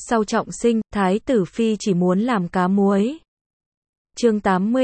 Sau trọng sinh, Thái tử Phi chỉ muốn làm cá muối. Chương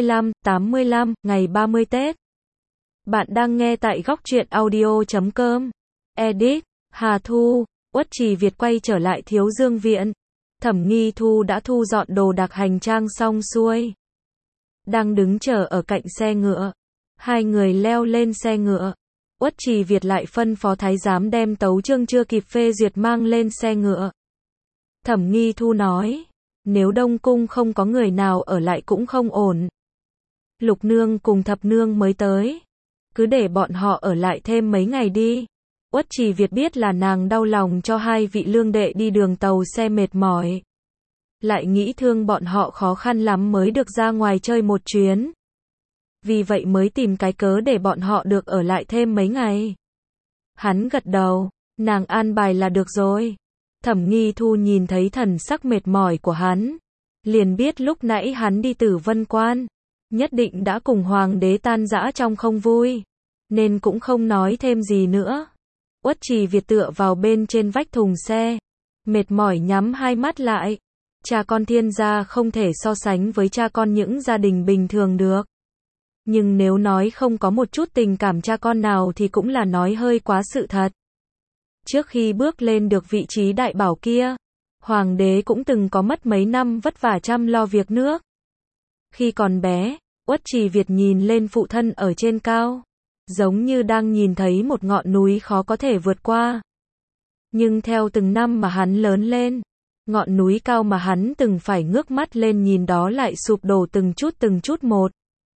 85, ngày 30 Tết. Bạn đang nghe tại góc truyện audio.com. Edit, Hà Thu, Uất Trì Việt quay trở lại Thiếu Dương Viện. Thẩm Nghi Thu đã thu dọn đồ đạc hành trang xong xuôi. Đang đứng chờ ở cạnh xe ngựa. Hai người leo lên xe ngựa. Uất Trì Việt lại phân phó thái giám đem tấu chương chưa kịp phê duyệt mang lên xe ngựa. Thẩm Nghi Thu nói, nếu Đông Cung không có người nào ở lại cũng không ổn. Lục Nương cùng Thập Nương mới tới. Cứ để bọn họ ở lại thêm mấy ngày đi. Uất Trì Việt biết là nàng đau lòng cho hai vị lương đệ đi đường tàu xe mệt mỏi. Lại nghĩ thương bọn họ khó khăn lắm mới được ra ngoài chơi một chuyến. Vì vậy mới tìm cái cớ để bọn họ được ở lại thêm mấy ngày. Hắn gật đầu, nàng an bài là được rồi. Thẩm Nghi Thu nhìn thấy thần sắc mệt mỏi của hắn. Liền biết lúc nãy hắn đi Tử Vân Quan. Nhất định đã cùng hoàng đế tan rã trong không vui. Nên cũng không nói thêm gì nữa. Uất Trì Việt tựa vào bên trên vách thùng xe. Mệt mỏi nhắm hai mắt lại. Cha con Thiên gia không thể so sánh với cha con những gia đình bình thường được. Nhưng nếu nói không có một chút tình cảm cha con nào thì cũng là nói hơi quá sự thật. Trước khi bước lên được vị trí đại bảo kia, hoàng đế cũng từng có mất mấy năm vất vả chăm lo việc nước. Khi còn bé, Uất Trì Việt nhìn lên phụ thân ở trên cao, giống như đang nhìn thấy một ngọn núi khó có thể vượt qua. Nhưng theo từng năm mà hắn lớn lên, ngọn núi cao mà hắn từng phải ngước mắt lên nhìn đó lại sụp đổ từng chút một.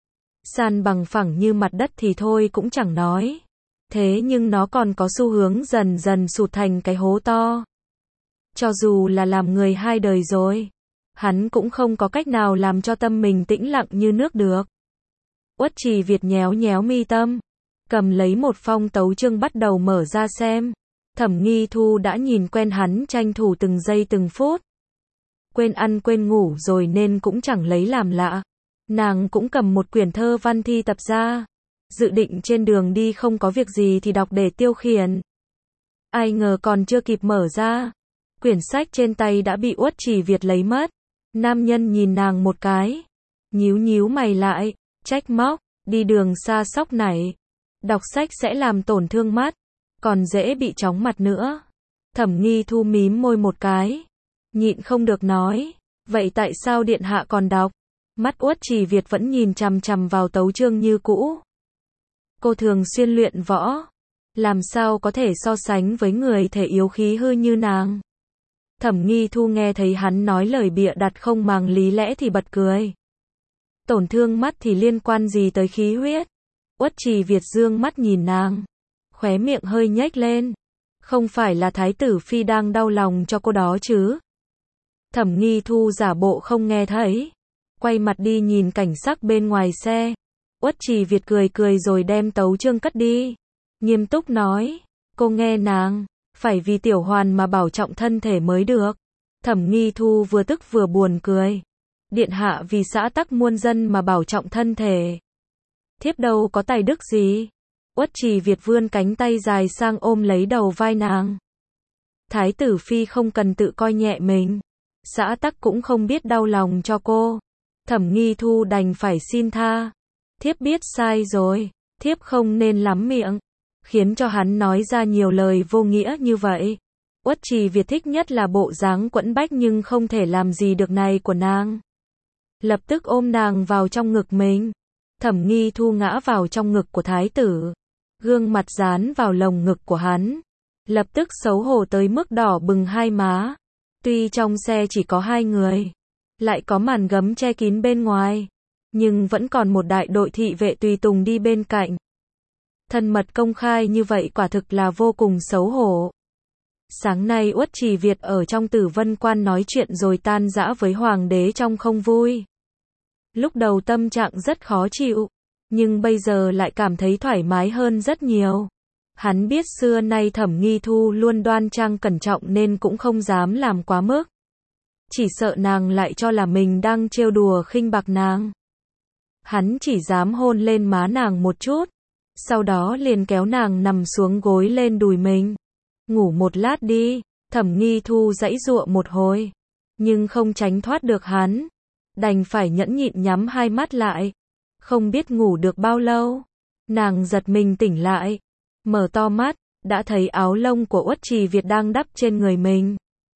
San bằng phẳng như mặt đất thì thôi cũng chẳng nói. Thế nhưng nó còn có xu hướng dần dần sụt thành cái hố to. Cho dù là làm người hai đời rồi, hắn cũng không có cách nào làm cho tâm mình tĩnh lặng như nước được. Uất Trì Việt nhéo nhéo mi tâm, cầm lấy một phong tấu chương bắt đầu mở ra xem. Thẩm Nghi Thu đã nhìn quen hắn tranh thủ từng giây từng phút. Quên ăn quên ngủ rồi nên cũng chẳng lấy làm lạ. Nàng cũng cầm một quyển thơ văn thi tập ra. Dự định trên đường đi không có việc gì thì đọc để tiêu khiển. Ai ngờ còn chưa kịp mở ra, quyển sách trên tay đã bị Uất Trì Việt lấy mất. Nam nhân nhìn nàng một cái, nhíu mày lại, trách móc, đi đường xa sóc này. Đọc sách sẽ làm tổn thương mắt, còn dễ bị chóng mặt nữa. Thẩm Nghi Thu mím môi một cái, nhịn không được nói, vậy tại sao điện hạ còn đọc? Mắt Uất Trì Việt vẫn nhìn chằm chằm vào tấu chương như cũ. Cô thường xuyên luyện võ, làm sao có thể so sánh với người thể yếu khí hư như nàng. Thẩm Nghi Thu nghe thấy hắn nói lời bịa đặt không màng lý lẽ thì bật cười. Tổn thương mắt thì liên quan gì tới khí huyết? Uất Trì Việt dương mắt nhìn nàng, khóe miệng hơi nhếch lên. Không phải là Thái tử Phi đang đau lòng cho cô đó chứ? Thẩm Nghi Thu giả bộ không nghe thấy, quay mặt đi nhìn cảnh sắc bên ngoài xe. Uất Trì Việt cười rồi đem tấu chương cất đi. Nghiêm túc nói, cô nghe nàng, phải vì tiểu hoàn mà bảo trọng thân thể mới được. Thẩm Nghi Thu vừa tức vừa buồn cười. Điện hạ vì xã tắc muôn dân mà bảo trọng thân thể. Thiếp đâu có tài đức gì. Uất Trì Việt vươn cánh tay dài sang ôm lấy đầu vai nàng. Thái tử Phi không cần tự coi nhẹ mình. Xã tắc cũng không biết đau lòng cho cô. Thẩm Nghi Thu đành phải xin tha. Thiếp biết sai rồi, thiếp không nên lắm miệng, khiến cho hắn nói ra nhiều lời vô nghĩa như vậy. Uất Trì Việt thích nhất là bộ dáng quẫn bách nhưng không thể làm gì được này của nàng. Lập tức ôm nàng vào trong ngực mình. Thẩm Nghi Thu ngã vào trong ngực của thái tử, gương mặt dán vào lồng ngực của hắn. Lập tức xấu hổ tới mức đỏ bừng hai má. Tuy trong xe chỉ có hai người, lại có màn gấm che kín bên ngoài, nhưng vẫn còn một đại đội thị vệ tùy tùng đi bên cạnh. Thân mật công khai như vậy quả thực là vô cùng xấu hổ. Sáng nay Uất Trì Việt ở trong Tử Vân Quan nói chuyện rồi tan rã với hoàng đế trong không vui. Lúc đầu tâm trạng rất khó chịu, nhưng bây giờ lại cảm thấy thoải mái hơn rất nhiều. Hắn biết xưa nay Thẩm Nghi Thu luôn đoan trang cẩn trọng nên cũng không dám làm quá mức. Chỉ sợ nàng lại cho là mình đang trêu đùa khinh bạc nàng. Hắn chỉ dám hôn lên má nàng một chút, sau đó liền kéo nàng nằm xuống gối lên đùi mình. Ngủ một lát đi, Thẩm Nghi Thu giãy giụa một hồi, nhưng không tránh thoát được hắn, đành phải nhẫn nhịn nhắm hai mắt lại. Không biết ngủ được bao lâu, nàng giật mình tỉnh lại, mở to mắt, đã thấy áo lông của Uất Trì Việt đang đắp trên người mình.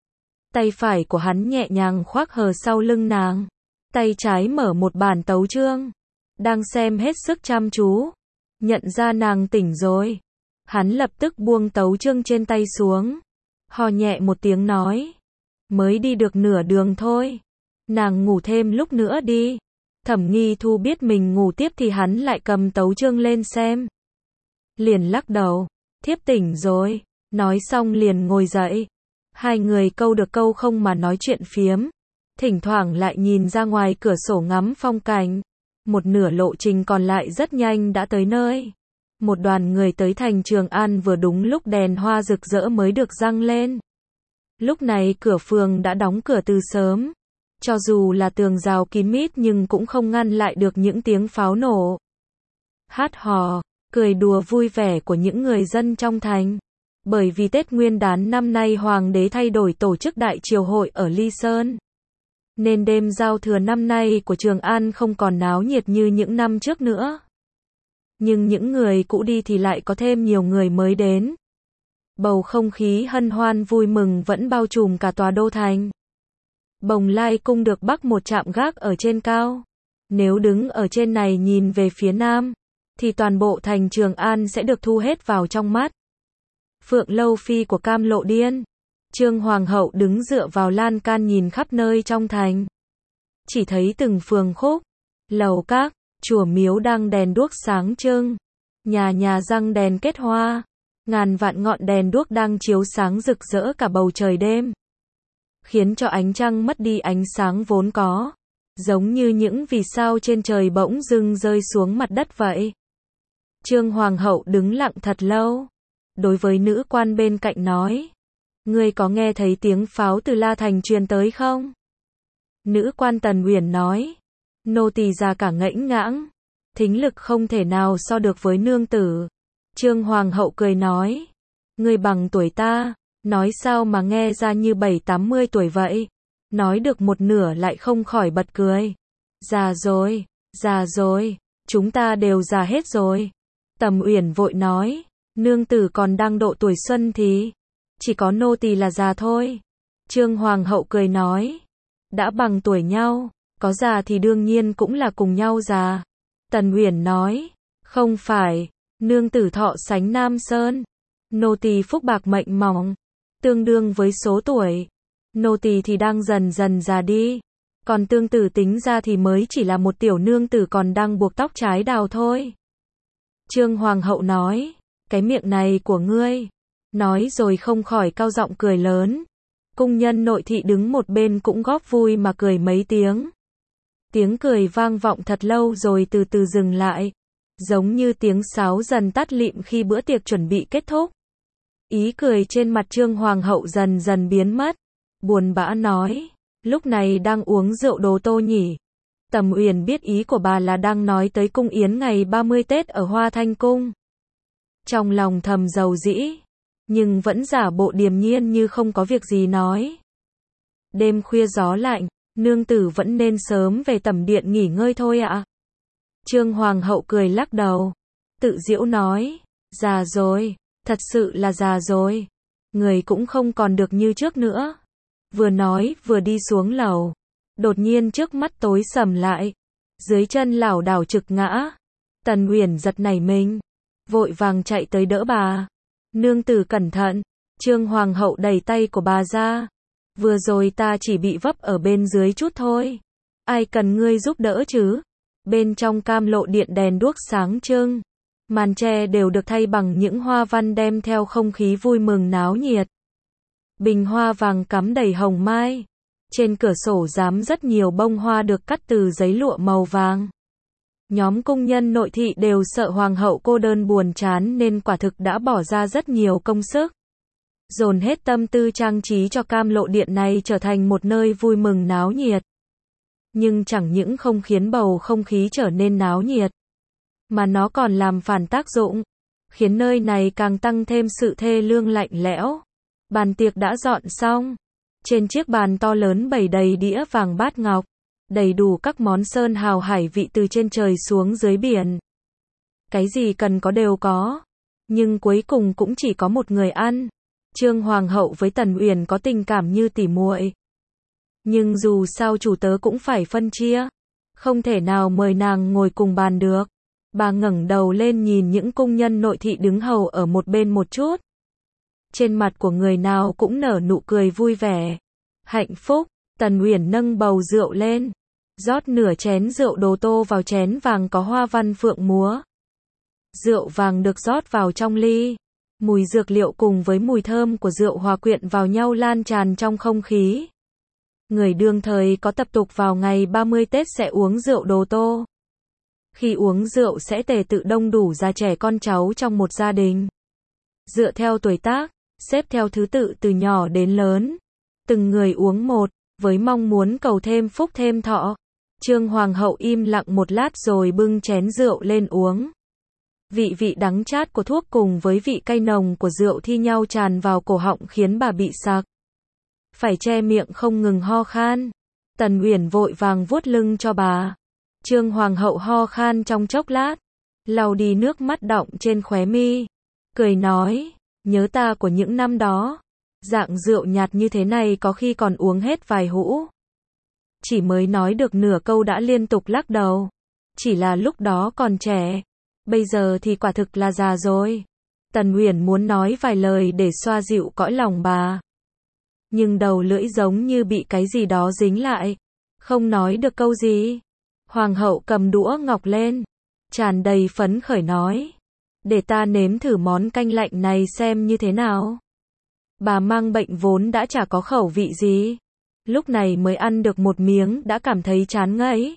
Tay phải của hắn nhẹ nhàng khoác hờ sau lưng nàng, tay trái mở một bản tấu chương, đang xem hết sức chăm chú. Nhận ra nàng tỉnh rồi, hắn lập tức buông tấu chương trên tay xuống, ho nhẹ một tiếng nói, mới đi được nửa đường thôi, nàng ngủ thêm lúc nữa đi. Thẩm Nghi Thu biết mình ngủ tiếp thì hắn lại cầm tấu chương lên xem. Liền lắc đầu, thiếp tỉnh rồi, nói xong liền ngồi dậy. Hai người câu được câu không mà nói chuyện phiếm, thỉnh thoảng lại nhìn ra ngoài cửa sổ ngắm phong cảnh. Một nửa lộ trình còn lại rất nhanh đã tới nơi. Một đoàn người tới thành Trường An vừa đúng lúc đèn hoa rực rỡ mới được răng lên. Lúc này cửa phường đã đóng cửa từ sớm. Cho dù là tường rào kín mít nhưng cũng không ngăn lại được những tiếng pháo nổ, hát hò, cười đùa vui vẻ của những người dân trong thành. Bởi vì Tết Nguyên đán năm nay Hoàng đế thay đổi tổ chức đại triều hội ở Ly Sơn, nên đêm giao thừa năm nay của Trường An không còn náo nhiệt như những năm trước nữa. Nhưng những người cũ đi thì lại có thêm nhiều người mới đến. Bầu không khí hân hoan vui mừng vẫn bao trùm cả tòa đô thành. Bồng Lai Cung được bắc một trạm gác ở trên cao. Nếu đứng ở trên này nhìn về phía nam, thì toàn bộ thành Trường An sẽ được thu hết vào trong mắt. Phượng Lâu Phi của Cam Lộ Điên, Trương Hoàng hậu đứng dựa vào lan can nhìn khắp nơi trong thành. Chỉ thấy từng phường khúc, lầu các, chùa miếu đang đèn đuốc sáng trưng, nhà nhà răng đèn kết hoa, ngàn vạn ngọn đèn đuốc đang chiếu sáng rực rỡ cả bầu trời đêm, khiến cho ánh trăng mất đi ánh sáng vốn có, giống như những vì sao trên trời bỗng dưng rơi xuống mặt đất vậy. Trương Hoàng hậu đứng lặng thật lâu, đối với nữ quan bên cạnh nói, ngươi có nghe thấy tiếng pháo từ La Thành truyền tới không? Nữ quan Tần Uyển nói, nô tỳ già cả ngãnh ngãng, thính lực không thể nào so được với nương tử. Trương Hoàng hậu cười nói, ngươi bằng tuổi ta, nói sao mà nghe ra như 70-80 tuổi vậy? Nói được một nửa lại không khỏi bật cười. Già rồi, chúng ta đều già hết rồi. Tầm Uyển vội nói, nương tử còn đang độ tuổi xuân thì chỉ có nô tỳ là già thôi. Trương Hoàng hậu cười nói, đã bằng tuổi nhau, có già thì đương nhiên cũng là cùng nhau già. Tần Uyển nói, không phải, nương tử thọ sánh Nam Sơn, nô tỳ phúc bạc mệnh mỏng, tương đương với số tuổi. Nô tỳ thì đang dần dần già đi, còn tương tử tính ra thì mới chỉ là một tiểu nương tử còn đang buộc tóc trái đào thôi. Trương Hoàng hậu nói, cái miệng này của ngươi, nói rồi không khỏi cao giọng cười lớn. Cung nhân nội thị đứng một bên cũng góp vui mà cười mấy tiếng. Tiếng cười vang vọng thật lâu rồi từ từ dừng lại, giống như tiếng sáo dần tắt lịm khi bữa tiệc chuẩn bị kết thúc. Ý cười trên mặt Trương Hoàng hậu dần dần biến mất, buồn bã nói, lúc này đang uống rượu Đồ Tô nhỉ? Tầm Uyển biết ý của bà là đang nói tới cung yến ngày 30 Tết ở Hoa Thanh Cung. Trong lòng thầm dầu dĩ, nhưng vẫn giả bộ điềm nhiên như không có việc gì nói. Đêm khuya gió lạnh, nương tử vẫn nên sớm về tẩm điện nghỉ ngơi thôi ạ. Trương Hoàng hậu cười lắc đầu, tự giễu nói, già rồi, thật sự là già rồi, người cũng không còn được như trước nữa. Vừa nói vừa đi xuống lầu, đột nhiên trước mắt tối sầm lại, dưới chân lảo đảo trực ngã. Tần Uyển giật nảy mình, vội vàng chạy tới đỡ bà. Nương tử cẩn thận. Trương Hoàng hậu đẩy tay của bà ra, vừa rồi ta chỉ bị vấp ở bên dưới chút thôi, ai cần ngươi giúp đỡ chứ? Bên trong Cam Lộ điện đèn đuốc sáng trưng, màn tre đều được thay bằng những hoa văn đem theo không khí vui mừng náo nhiệt. Bình hoa vàng cắm đầy hồng mai, trên cửa sổ giám rất nhiều bông hoa được cắt từ giấy lụa màu vàng. Nhóm cung nhân nội thị đều sợ hoàng hậu cô đơn buồn chán nên quả thực đã bỏ ra rất nhiều công sức, dồn hết tâm tư trang trí cho Cam Lộ điện này trở thành một nơi vui mừng náo nhiệt. Nhưng chẳng những không khiến bầu không khí trở nên náo nhiệt, mà nó còn làm phản tác dụng, khiến nơi này càng tăng thêm sự thê lương lạnh lẽo. Bàn tiệc đã dọn xong. Trên chiếc bàn to lớn bày đầy đĩa vàng bát ngọc, đầy đủ các món sơn hào hải vị từ trên trời xuống dưới biển. Cái gì cần có đều có. Nhưng cuối cùng cũng chỉ có một người ăn. Trương Hoàng hậu với Tần Uyển có tình cảm như tỉ muội. Nhưng dù sao chủ tớ cũng phải phân chia. Không thể nào mời nàng ngồi cùng bàn được. Bà ngẩng đầu lên nhìn những cung nhân nội thị đứng hầu ở một bên một chút. Trên mặt của người nào cũng nở nụ cười vui vẻ. Hạnh phúc. Tần Uyển nâng bầu rượu lên. Rót nửa chén rượu đồ tô vào chén vàng có hoa văn phượng múa. Rượu vàng được rót vào trong ly. Mùi dược liệu cùng với mùi thơm của rượu hòa quyện vào nhau lan tràn trong không khí. Người đương thời có tập tục vào ngày 30 Tết sẽ uống rượu đồ tô. Khi uống rượu sẽ tề tự đông đủ già trẻ con cháu trong một gia đình. Dựa theo tuổi tác, xếp theo thứ tự từ nhỏ đến lớn. Từng người uống một, với mong muốn cầu thêm phúc thêm thọ. Trương Hoàng hậu im lặng một lát rồi bưng chén rượu lên uống. Vị đắng chát của thuốc cùng với vị cay nồng của rượu thi nhau tràn vào cổ họng khiến bà bị sặc. Phải che miệng không ngừng ho khan. Tần Uyển vội vàng vuốt lưng cho bà. Trương Hoàng hậu ho khan trong chốc lát, lau đi nước mắt đọng trên khóe mi, cười nói, nhớ ta của những năm đó. Dạng rượu nhạt như thế này có khi còn uống hết vài hũ. Chỉ mới nói được nửa câu đã liên tục lắc đầu. Chỉ là lúc đó còn trẻ. Bây giờ thì quả thực là già rồi. Tần Uyển muốn nói vài lời để xoa dịu cõi lòng bà. Nhưng đầu lưỡi giống như bị cái gì đó dính lại. Không nói được câu gì. Hoàng hậu cầm đũa ngọc lên. Tràn đầy phấn khởi nói. Để ta nếm thử món canh lạnh này xem như thế nào. Bà mang bệnh vốn đã chả có khẩu vị gì. Lúc này mới ăn được một miếng đã cảm thấy chán ngấy.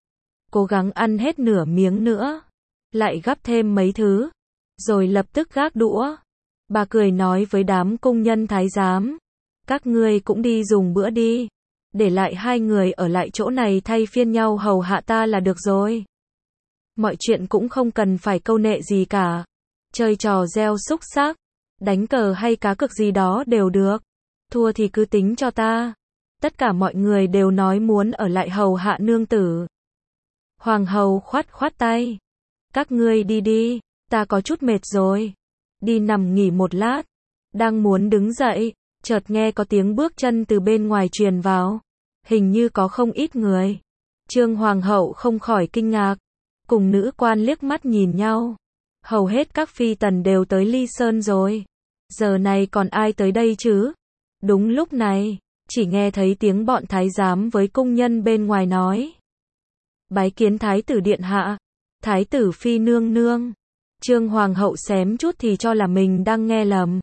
Cố gắng ăn hết nửa miếng nữa. Lại gắp thêm mấy thứ. Rồi lập tức gác đũa. Bà cười nói với đám cung nhân thái giám. Các ngươi cũng đi dùng bữa đi. Để lại hai người ở lại chỗ này thay phiên nhau hầu hạ ta là được rồi. Mọi chuyện cũng không cần phải câu nệ gì cả. Chơi trò gieo xúc xác, đánh cờ hay cá cược gì đó đều được. Thua thì cứ tính cho ta. Tất cả mọi người đều nói muốn ở lại hầu hạ nương tử. Hoàng hậu khoát khoát tay. Các ngươi đi đi, ta có chút mệt rồi. Đi nằm nghỉ một lát. Đang muốn đứng dậy, chợt nghe có tiếng bước chân từ bên ngoài truyền vào. Hình như có không ít người. Trương Hoàng hậu không khỏi kinh ngạc. Cùng nữ quan liếc mắt nhìn nhau. Hầu hết các phi tần đều tới Ly Sơn rồi. Giờ này còn ai tới đây chứ? Đúng lúc này, chỉ nghe thấy tiếng bọn thái giám với cung nhân bên ngoài nói. Bái kiến thái tử điện hạ. Thái tử phi nương nương. Trương Hoàng hậu xém chút thì cho là mình đang nghe lầm.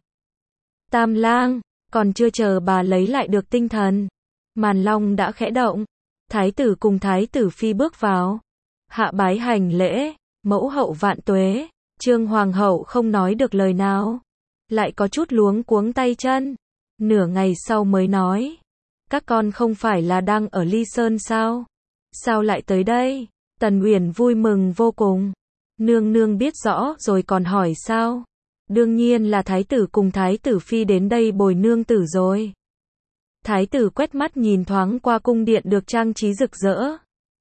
Tam lang, còn chưa chờ bà lấy lại được tinh thần. Màn long đã khẽ động. Thái tử cùng thái tử phi bước vào. Hạ bái hành lễ, mẫu hậu vạn tuế. Trương Hoàng hậu không nói được lời nào. Lại có chút luống cuống tay chân. Nửa ngày sau mới nói. Các con không phải là đang ở Ly Sơn sao? Sao lại tới đây? Tần Uyển vui mừng vô cùng. Nương nương biết rõ rồi còn hỏi sao? Đương nhiên là thái tử cùng thái tử phi đến đây bồi nương tử rồi. Thái tử quét mắt nhìn thoáng qua cung điện được trang trí rực rỡ.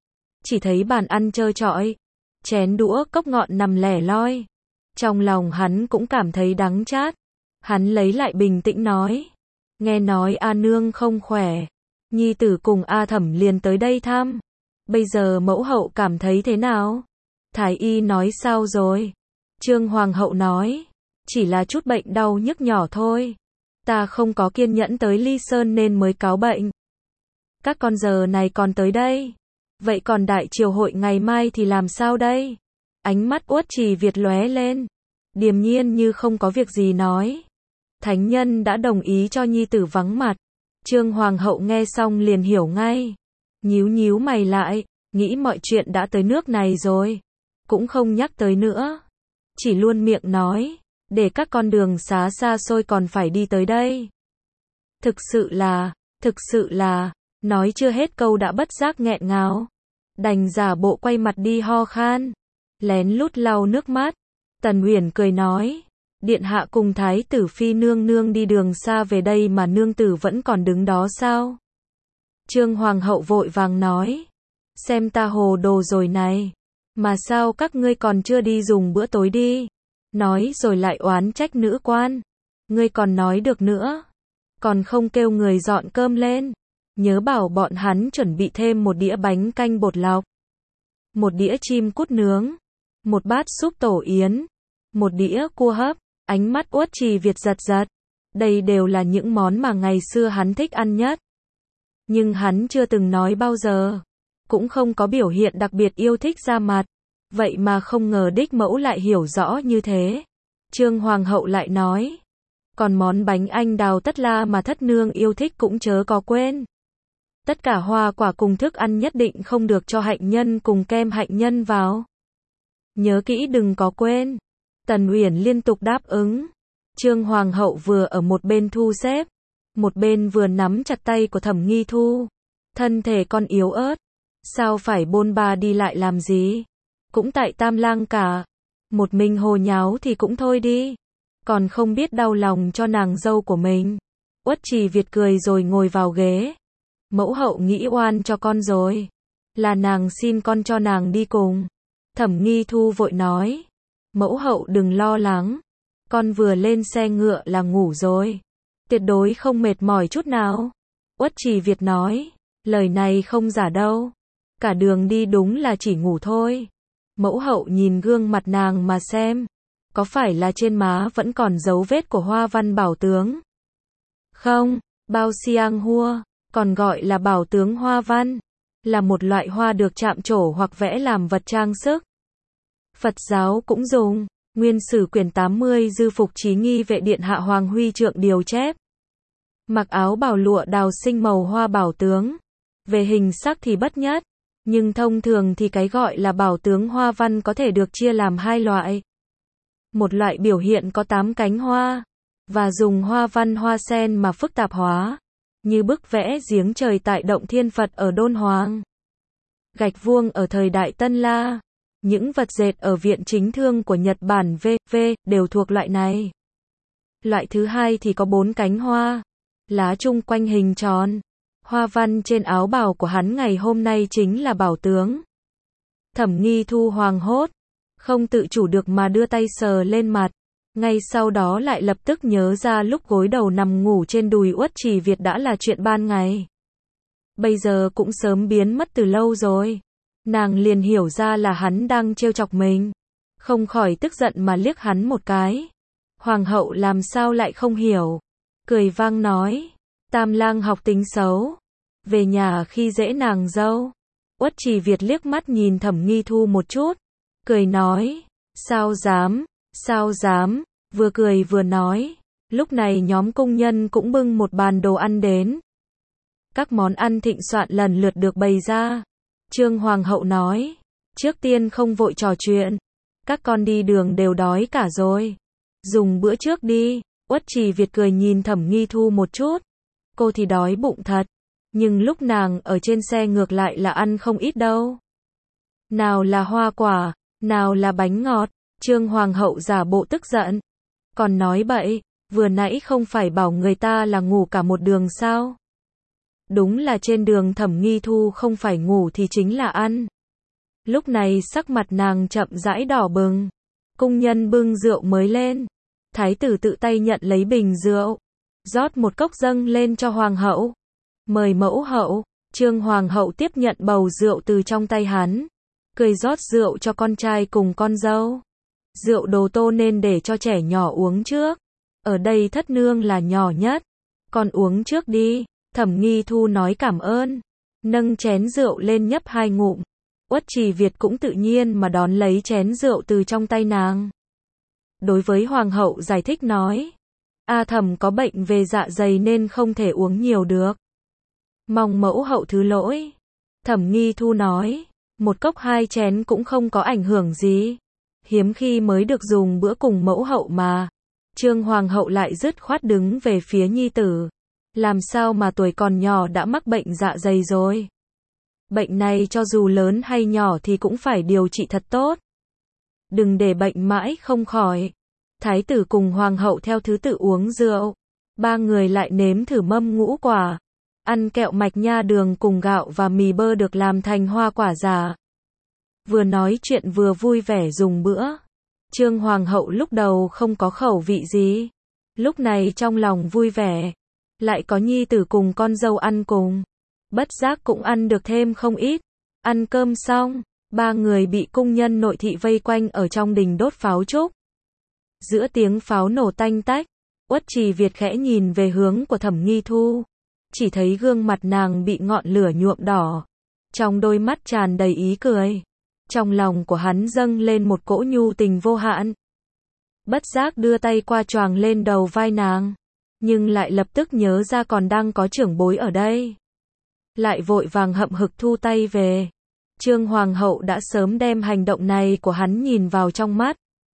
Chỉ thấy bàn ăn trơ trọi, chén đũa cốc ngọn nằm lẻ loi. Trong lòng hắn cũng cảm thấy đắng chát. Hắn lấy lại bình tĩnh nói. Nghe nói A nương không khỏe. Nhi tử cùng A thẩm liền tới đây thăm. Bây giờ mẫu hậu cảm thấy thế nào? Thái y nói sao rồi? Trương Hoàng hậu nói. Chỉ là chút bệnh đau nhức nhỏ thôi. Ta không có kiên nhẫn tới Ly Sơn nên mới cáo bệnh. Các con giờ này còn tới đây. Vậy còn đại triều hội ngày mai thì làm sao đây? Ánh mắt Uất Trì Việt lóe lên. Điềm nhiên như không có việc gì nói. Thánh nhân đã đồng ý cho nhi tử vắng mặt. Trương Hoàng hậu nghe xong liền hiểu ngay. Nhíu nhíu mày lại, nghĩ mọi chuyện đã tới nước này rồi. Cũng không nhắc tới nữa. Chỉ luôn miệng nói, để các con đường xá xa xôi còn phải đi tới đây. Thực sự là, nói chưa hết câu đã bất giác nghẹn ngào. Đành giả bộ quay mặt đi ho khan. Lén lút lau nước mắt. Tần Uyển cười nói, Điện hạ cùng thái tử phi nương nương đi đường xa về đây mà nương tử vẫn còn đứng đó sao? Trương Hoàng hậu vội vàng nói. Xem ta hồ đồ rồi này. Mà sao các ngươi còn chưa đi dùng bữa tối đi? Nói rồi lại oán trách nữ quan. Ngươi còn nói được nữa. Còn không kêu người dọn cơm lên. Nhớ bảo bọn hắn chuẩn bị thêm một đĩa bánh canh bột lọc. Một đĩa chim cút nướng. Một bát súp tổ yến. Một đĩa cua hấp. Ánh mắt Uất Trì Việt giật giật. Đây đều là những món mà ngày xưa hắn thích ăn nhất. Nhưng hắn chưa từng nói bao giờ. Cũng không có biểu hiện đặc biệt yêu thích ra mặt. Vậy mà không ngờ đích mẫu lại hiểu rõ như thế. Trương Hoàng hậu lại nói. Còn món bánh anh đào tất la mà thất nương yêu thích cũng chớ có quên. Tất cả hoa quả cùng thức ăn nhất định không được cho hạnh nhân cùng kem hạnh nhân vào. Nhớ kỹ đừng có quên. Tần Uyển liên tục đáp ứng. Trương Hoàng hậu vừa ở một bên thu xếp, một bên vừa nắm chặt tay của Thẩm Nghi Thu. Thân thể con yếu ớt, sao phải bôn ba đi lại làm gì? Cũng tại Tam Lang cả. Một mình hồ nháo thì cũng thôi đi. Còn không biết đau lòng cho nàng dâu của mình. Uất Trì Việt cười rồi ngồi vào ghế. Mẫu hậu nghĩ oan cho con rồi. Là nàng xin con cho nàng đi cùng. Thẩm Nghi Thu vội nói. Mẫu hậu đừng lo lắng. Con vừa lên xe ngựa là ngủ rồi. Tuyệt đối không mệt mỏi chút nào. Uất Trì Việt nói. Lời này không giả đâu. Cả đường đi đúng là chỉ ngủ thôi. Mẫu hậu nhìn gương mặt nàng mà xem. Có phải là trên má vẫn còn dấu vết của hoa văn bảo tướng? Không, bao xiang hua, còn gọi là bảo tướng hoa văn. Là một loại hoa được chạm trổ hoặc vẽ làm vật trang sức. Phật giáo cũng dùng. Nguyên Sử quyển 80 Dư Phục Chí Nghi Vệ Điện Hạ Hoàng Huy Trượng điều chép. Mặc áo bào lụa đào sinh màu hoa bảo tướng. Về hình sắc thì bất nhất. Nhưng thông thường thì cái gọi là bảo tướng hoa văn có thể được chia làm hai loại. Một loại biểu hiện có 8 cánh hoa. Và dùng hoa văn hoa sen mà phức tạp hóa. Như bức vẽ giếng trời tại động Thiên Phật ở Đôn Hoàng. Gạch vuông ở thời đại Tân La. Những vật dệt ở Viện Chính Thương của Nhật Bản v.v. đều thuộc loại này. Loại thứ hai thì có 4 cánh hoa. Lá chung quanh hình tròn. Hoa văn trên áo bào của hắn ngày hôm nay chính là bảo tướng. Thẩm Nghi Thu hoảng hốt. Không tự chủ được mà đưa tay sờ lên mặt. Ngay sau đó lại lập tức nhớ ra lúc gối đầu nằm ngủ trên đùi Uất Trì Việt đã là chuyện ban ngày. Bây giờ cũng sớm biến mất từ lâu rồi. Nàng liền hiểu ra là hắn đang trêu chọc mình. Không khỏi tức giận mà liếc hắn một cái. Hoàng hậu làm sao lại không hiểu. Cười vang nói. Tam Lang học tính xấu. Về nhà khi dễ nàng dâu. Uất Trì Việt liếc mắt nhìn Thẩm Nghi Thu một chút. Cười nói. Sao dám, sao dám. Vừa cười vừa nói. Lúc này nhóm công nhân cũng bưng một bàn đồ ăn đến. Các món ăn thịnh soạn lần lượt được bày ra. Trương Hoàng hậu nói. Trước tiên không vội trò chuyện. Các con đi đường đều đói cả rồi. Dùng bữa trước đi. Uất Trì Việt cười nhìn Thẩm Nghi Thu một chút. Cô thì đói bụng thật. Nhưng lúc nàng ở trên xe ngược lại là ăn không ít đâu. Nào là hoa quả, nào là bánh ngọt. Trương Hoàng hậu giả bộ tức giận. Còn nói bậy, vừa nãy không phải bảo người ta là ngủ cả một đường sao? Đúng là trên đường Thẩm Nghi Thu không phải ngủ thì chính là ăn. Lúc này sắc mặt nàng chậm rãi đỏ bừng. Cung nhân bưng rượu mới lên. Thái tử tự tay nhận lấy bình rượu. Rót một cốc dâng lên cho Hoàng hậu. Mời mẫu hậu. Trương Hoàng hậu tiếp nhận bầu rượu từ trong tay hắn. Cười rót rượu cho con trai cùng con dâu. Rượu đồ tô nên để cho trẻ nhỏ uống trước. Ở đây thất nương là nhỏ nhất. Con uống trước đi. Thẩm Nghi Thu nói cảm ơn. Nâng chén rượu lên nhấp 2 ngụm. Uất Trì Việt cũng tự nhiên mà đón lấy chén rượu từ trong tay nàng. Đối với Hoàng hậu giải thích nói. A Thẩm có bệnh về dạ dày nên không thể uống nhiều được. Mong mẫu hậu thứ lỗi. Thẩm Nghi Thu nói. Một cốc 2 chén cũng không có ảnh hưởng gì. Hiếm khi mới được dùng bữa cùng mẫu hậu mà. Trương Hoàng hậu lại dứt khoát đứng về phía nhi tử. Làm sao mà tuổi còn nhỏ đã mắc bệnh dạ dày rồi. Bệnh này cho dù lớn hay nhỏ thì cũng phải điều trị thật tốt. Đừng để bệnh mãi không khỏi. Thái tử cùng hoàng hậu theo thứ tự uống rượu. Ba người lại nếm thử mâm ngũ quả. Ăn kẹo mạch nha đường cùng gạo và mì bơ được làm thành hoa quả giả. Vừa nói chuyện vừa vui vẻ dùng bữa. Trương hoàng hậu lúc đầu không có khẩu vị gì. Lúc này trong lòng vui vẻ. Lại có nhi tử cùng con dâu ăn cùng. Bất giác cũng ăn được thêm không ít. Ăn cơm xong, ba người bị cung nhân nội thị vây quanh ở trong đình đốt pháo trúc. Giữa tiếng pháo nổ tanh tách, Uất Trì Việt khẽ nhìn về hướng của Thẩm Nghi Thu. Chỉ thấy gương mặt nàng bị ngọn lửa nhuộm đỏ. Trong đôi mắt tràn đầy ý cười. Trong lòng của hắn dâng lên một cỗ nhu tình vô hạn. Bất giác đưa tay qua choàng lên đầu vai nàng. Nhưng lại lập tức nhớ ra còn đang có trưởng bối ở đây. Lại vội vàng hậm hực thu tay về. Trương hoàng hậu đã sớm đem hành động này của hắn nhìn vào trong mắt.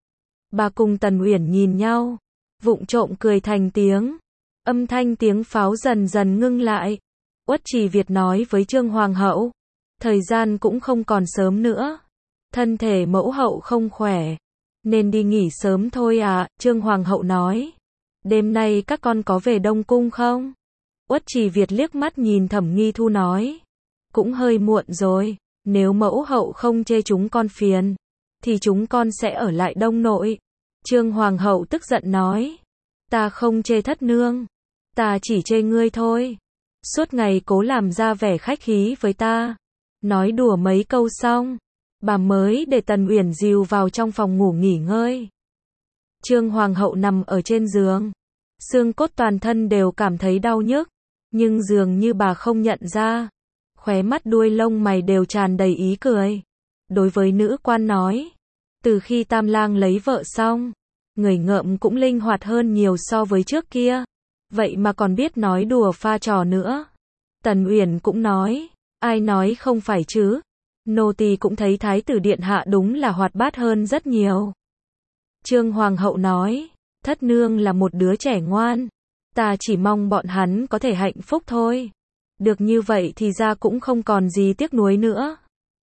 Bà cùng Tần Uyển nhìn nhau, vụng trộm cười thành tiếng. Âm thanh tiếng pháo dần dần ngưng lại. Uất Trì Việt nói với Trương hoàng hậu, thời gian cũng không còn sớm nữa. Thân thể mẫu hậu không khỏe, nên đi nghỉ sớm thôi à. Trương hoàng hậu nói, đêm nay các con có về Đông Cung không? Uất Trì Việt liếc mắt nhìn Thẩm Nghi Thu nói, cũng hơi muộn rồi, nếu mẫu hậu không chê chúng con phiền, thì chúng con sẽ ở lại Đông Nội. Trương hoàng hậu tức giận nói, ta không chê thất nương, ta chỉ chê ngươi thôi. Suốt ngày cố làm ra vẻ khách khí với ta. Nói đùa mấy câu xong, bà mới để Tần Uyển dìu vào trong phòng ngủ nghỉ ngơi. Trương hoàng hậu nằm ở trên giường, xương cốt toàn thân đều cảm thấy đau nhức, nhưng dường như bà không nhận ra. Khóe mắt đuôi lông mày đều tràn đầy ý cười. Đối với nữ quan nói, từ khi Tam Lang lấy vợ xong, người ngợm cũng linh hoạt hơn nhiều so với trước kia. Vậy mà còn biết nói đùa pha trò nữa. Tần Uyển cũng nói, ai nói không phải chứ. Nô tỳ cũng thấy Thái tử điện hạ đúng là hoạt bát hơn rất nhiều. Trương hoàng hậu nói, thất nương là một đứa trẻ ngoan. Ta chỉ mong bọn hắn có thể hạnh phúc thôi. Được như vậy thì ra cũng không còn gì tiếc nuối nữa.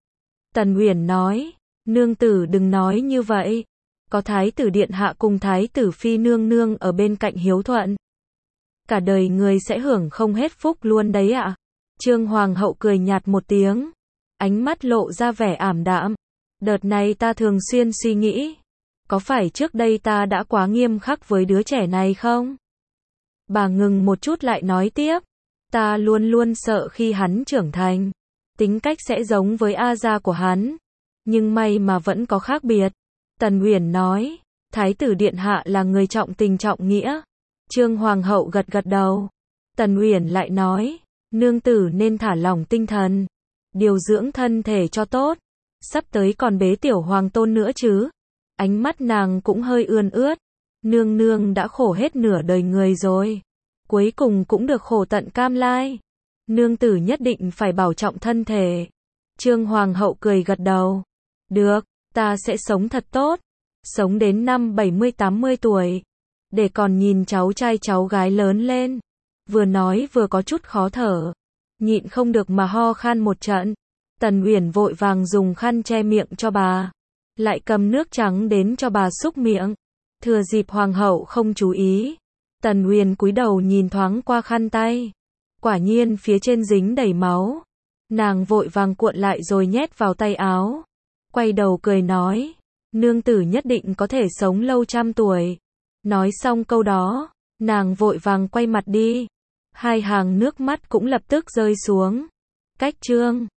Tần Uyển nói, nương tử đừng nói như vậy. Có Thái tử điện hạ cùng Thái tử phi nương nương ở bên cạnh hiếu thuận, cả đời người sẽ hưởng không hết phúc luôn đấy ạ. Trương hoàng hậu cười nhạt một tiếng, ánh mắt lộ ra vẻ ảm đạm. Đợt này ta thường xuyên suy nghĩ, có phải trước đây ta đã quá nghiêm khắc với đứa trẻ này không? Bà ngừng một chút lại nói tiếp, ta luôn luôn sợ khi hắn trưởng thành, tính cách sẽ giống với A gia của hắn, nhưng may mà vẫn có khác biệt. Tần Uyển nói, Thái tử điện hạ là người trọng tình trọng nghĩa. Trương hoàng hậu gật gật đầu. Tần Uyển lại nói, nương tử nên thả lỏng tinh thần, điều dưỡng thân thể cho tốt. Sắp tới còn bế tiểu hoàng tôn nữa chứ. Ánh mắt nàng cũng hơi ươn ướt. Nương nương đã khổ hết nửa đời người rồi, cuối cùng cũng được khổ tận cam lai. Nương tử nhất định phải bảo trọng thân thể. Trương hoàng hậu cười gật đầu. Được, ta sẽ sống thật tốt, sống đến năm 70-80 tuổi, để còn nhìn cháu trai cháu gái lớn lên. Vừa nói vừa có chút khó thở, nhịn không được mà ho khan một trận. Tần Uyển vội vàng dùng khăn che miệng cho bà, lại cầm nước trắng đến cho bà súc miệng. Thừa dịp hoàng hậu không chú ý, Tần Uyển cúi đầu nhìn thoáng qua khăn tay, quả nhiên phía trên dính đầy máu. Nàng vội vàng cuộn lại rồi nhét vào tay áo, quay đầu cười nói, nương tử nhất định có thể sống lâu trăm tuổi. Nói xong câu đó, nàng vội vàng quay mặt đi. Hai hàng nước mắt cũng lập tức rơi xuống. Cách chương